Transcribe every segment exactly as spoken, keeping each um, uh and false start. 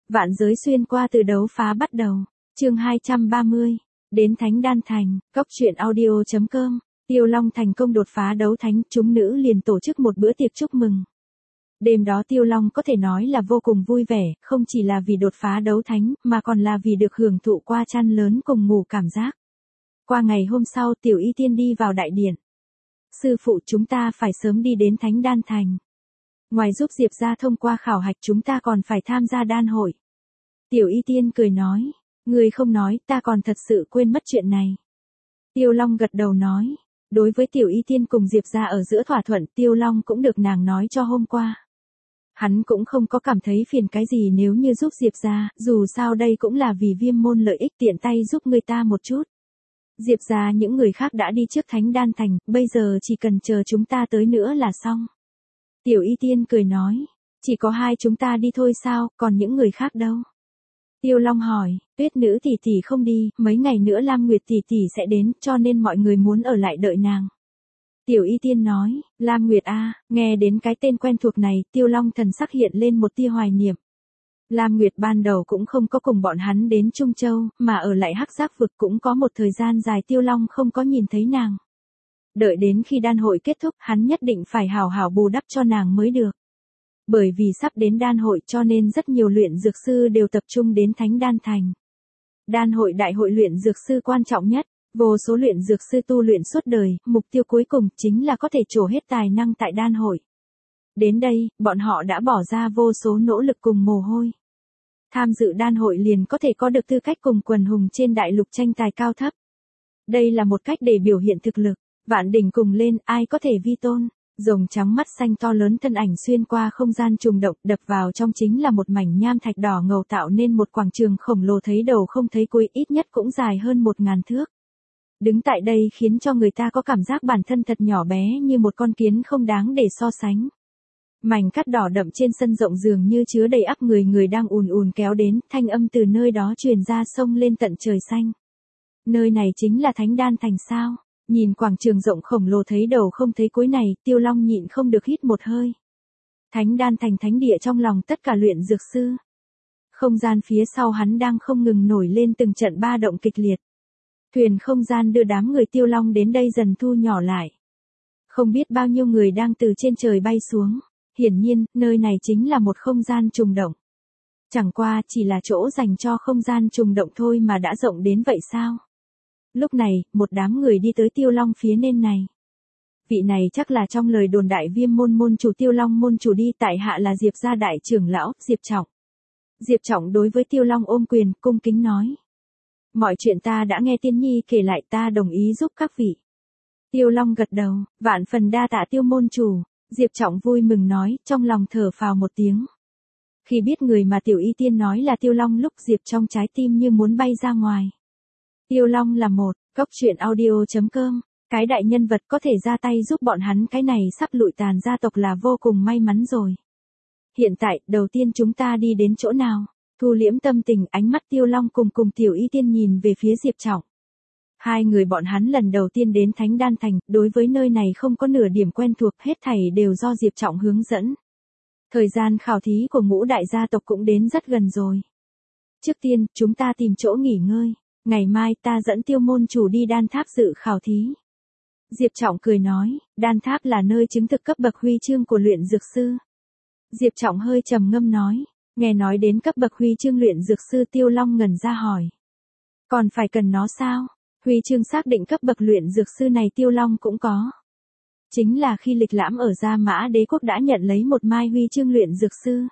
Vạn giới xuyên qua từ đấu phá bắt đầu. Chương hai trăm ba mươi. Đến Thánh Đan Thành, Cóc truyện audio chấm com. Tiêu Long thành công đột phá đấu thánh, chúng nữ liền tổ chức một bữa tiệc chúc mừng. Đêm đó Tiêu Long có thể nói là vô cùng vui vẻ, không chỉ là vì đột phá đấu thánh, mà còn là vì được hưởng thụ qua chăn lớn cùng ngủ cảm giác. Qua ngày hôm sau Tiểu Y Tiên đi vào đại điện. Sư phụ, chúng ta phải sớm đi đến Thánh Đan Thành. Ngoài giúp Diệp gia thông qua khảo hạch, chúng ta còn phải tham gia đan hội. Tiểu Y Tiên cười nói, người không nói, ta còn thật sự quên mất chuyện này. Tiêu Long gật đầu nói, đối với Tiểu Y Tiên cùng Diệp gia ở giữa thỏa thuận, Tiêu Long cũng được nàng nói cho hôm qua. Hắn cũng không có cảm thấy phiền cái gì nếu như giúp Diệp gia, dù sao đây cũng là vì Viêm môn lợi ích, tiện tay giúp người ta một chút. Diệp gia những người khác đã đi trước Thánh Đan Thành, bây giờ chỉ cần chờ chúng ta tới nữa là xong. Tiểu Y Tiên cười nói, chỉ có hai chúng ta đi thôi sao, còn những người khác đâu? Tiêu Long hỏi, Tuyết nữ tỷ tỷ không đi, mấy ngày nữa Lam Nguyệt tỷ tỷ sẽ đến, cho nên mọi người muốn ở lại đợi nàng. Tiểu Y Tiên nói, Lam Nguyệt a, nghe đến cái tên quen thuộc này, Tiêu Long thần sắc hiện lên một tia hoài niệm. Lam Nguyệt ban đầu cũng không có cùng bọn hắn đến Trung Châu, mà ở lại Hắc Giác vực cũng có một thời gian dài Tiêu Long không có nhìn thấy nàng. Đợi đến khi đan hội kết thúc, hắn nhất định phải hào hào bù đắp cho nàng mới được. Bởi vì sắp đến đan hội cho nên rất nhiều luyện dược sư đều tập trung đến Thánh Đan Thành. Đan hội đại hội luyện dược sư quan trọng nhất, vô số luyện dược sư tu luyện suốt đời, mục tiêu cuối cùng chính là có thể trổ hết tài năng tại đan hội. Đến đây, bọn họ đã bỏ ra vô số nỗ lực cùng mồ hôi. Tham dự đan hội liền có thể có được tư cách cùng quần hùng trên đại lục tranh tài cao thấp. Đây là một cách để biểu hiện thực lực, vạn đỉnh cùng lên, ai có thể vi tôn. Rồng trắng mắt xanh to lớn thân ảnh xuyên qua không gian trùng động, đập vào trong chính là một mảnh nham thạch đỏ ngầu tạo nên một quảng trường khổng lồ thấy đầu không thấy cuối, ít nhất cũng dài hơn một ngàn thước. Đứng tại đây khiến cho người ta có cảm giác bản thân thật nhỏ bé như một con kiến không đáng để so sánh. Mảnh cát đỏ đậm trên sân rộng dường như chứa đầy ắp người người đang ùn ùn kéo đến, thanh âm từ nơi đó truyền ra sông lên tận trời xanh. Nơi này chính là Thánh Đan Thành sao? Nhìn quảng trường rộng khổng lồ thấy đầu không thấy cuối này, Tiêu Long nhịn không được hít một hơi. Thánh Đan Thành thánh địa trong lòng tất cả luyện dược sư. Không gian phía sau hắn đang không ngừng nổi lên từng trận ba động kịch liệt. Thuyền không gian đưa đám người Tiêu Long đến đây dần thu nhỏ lại. Không biết bao nhiêu người đang từ trên trời bay xuống. Hiển nhiên, nơi này chính là một không gian trùng động. Chẳng qua chỉ là chỗ dành cho không gian trùng động thôi mà đã rộng đến vậy sao? Lúc này, một đám người đi tới Tiêu Long phía nên này. Vị này chắc là trong lời đồn đại Viêm môn môn chủ Tiêu Long môn chủ đi, tại hạ là Diệp gia đại trưởng lão, Diệp Trọng. Diệp Trọng đối với Tiêu Long ôm quyền, cung kính nói. Mọi chuyện ta đã nghe Tiên Nhi kể lại, ta đồng ý giúp các vị. Tiêu Long gật đầu, vạn phần đa tạ Tiêu môn chủ, Diệp Trọng vui mừng nói, trong lòng thở phào một tiếng. Khi biết người mà Tiểu Y Tiên nói là Tiêu Long lúc Diệp trong trái tim như muốn bay ra ngoài. Tiêu Long là một, Cóc truyện audio chấm com, cái đại nhân vật có thể ra tay giúp bọn hắn, cái này sắp lụi tàn gia tộc là vô cùng may mắn rồi. Hiện tại, đầu tiên chúng ta đi đến chỗ nào? Thu liễm tâm tình, ánh mắt Tiêu Long cùng cùng Tiểu Y Tiên nhìn về phía Diệp Trọng. Hai người bọn hắn lần đầu tiên đến Thánh Đan Thành, đối với nơi này không có nửa điểm quen thuộc, hết thảy đều do Diệp Trọng hướng dẫn. Thời gian khảo thí của ngũ đại gia tộc cũng đến rất gần rồi. Trước tiên, chúng ta tìm chỗ nghỉ ngơi. Ngày mai ta dẫn Tiêu môn chủ đi đan tháp dự khảo thí. Diệp Trọng cười nói, đan tháp là nơi chứng thực cấp bậc huy chương của luyện dược sư. Diệp Trọng hơi trầm ngâm nói, nghe nói đến cấp bậc huy chương luyện dược sư, Tiêu Long ngẩn ra hỏi. Còn phải cần nó sao? Huy chương xác định cấp bậc luyện dược sư này Tiêu Long cũng có. Chính là khi lịch lãm ở Gia Mã Đế quốc đã nhận lấy một mai huy chương luyện dược sư.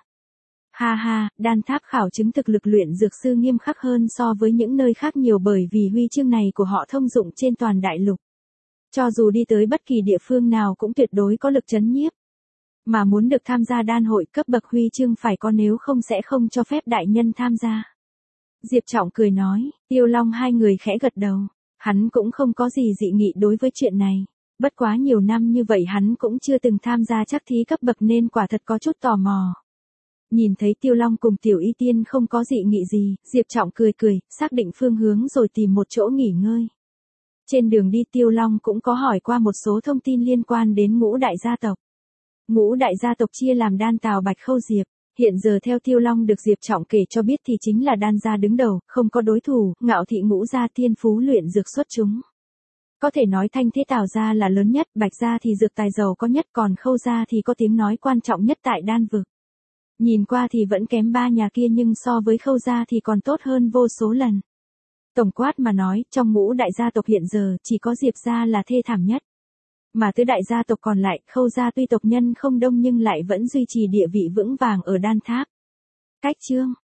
Ha ha, đan tháp khảo chứng thực lực luyện dược sư nghiêm khắc hơn so với những nơi khác nhiều, bởi vì huy chương này của họ thông dụng trên toàn đại lục. Cho dù đi tới bất kỳ địa phương nào cũng tuyệt đối có lực chấn nhiếp. Mà muốn được tham gia đan hội, cấp bậc huy chương phải có, nếu không sẽ không cho phép đại nhân tham gia. Diệp Trọng cười nói, Tiêu Long hai người khẽ gật đầu. Hắn cũng không có gì dị nghị đối với chuyện này. Bất quá nhiều năm như vậy hắn cũng chưa từng tham gia chắc thí cấp bậc nên quả thật có chút tò mò. Nhìn thấy Tiêu Long cùng Tiểu Y Tiên không có dị nghị gì, Diệp Trọng cười cười, xác định phương hướng rồi tìm một chỗ nghỉ ngơi. Trên đường đi Tiêu Long cũng có hỏi qua một số thông tin liên quan đến ngũ đại gia tộc. Ngũ đại gia tộc chia làm Đan Tào Bạch Khâu Diệp. Hiện giờ theo Tiêu Long được Diệp Trọng kể cho biết thì chính là đan gia đứng đầu, không có đối thủ, Ngạo Thị ngũ gia thiên phú luyện dược xuất chúng. Có thể nói Thanh Thế Tào gia là lớn nhất, Bạch gia thì dược tài giàu có nhất, còn Khâu gia thì có tiếng nói quan trọng nhất tại đan vực. Nhìn qua thì vẫn kém ba nhà kia nhưng so với Khâu gia thì còn tốt hơn vô số lần. Tổng quát mà nói, trong ngũ đại gia tộc hiện giờ chỉ có Diệp gia là thê thảm nhất. Mà tứ đại gia tộc còn lại, Khâu gia tuy tộc nhân không đông nhưng lại vẫn duy trì địa vị vững vàng ở đan tháp. Cách chương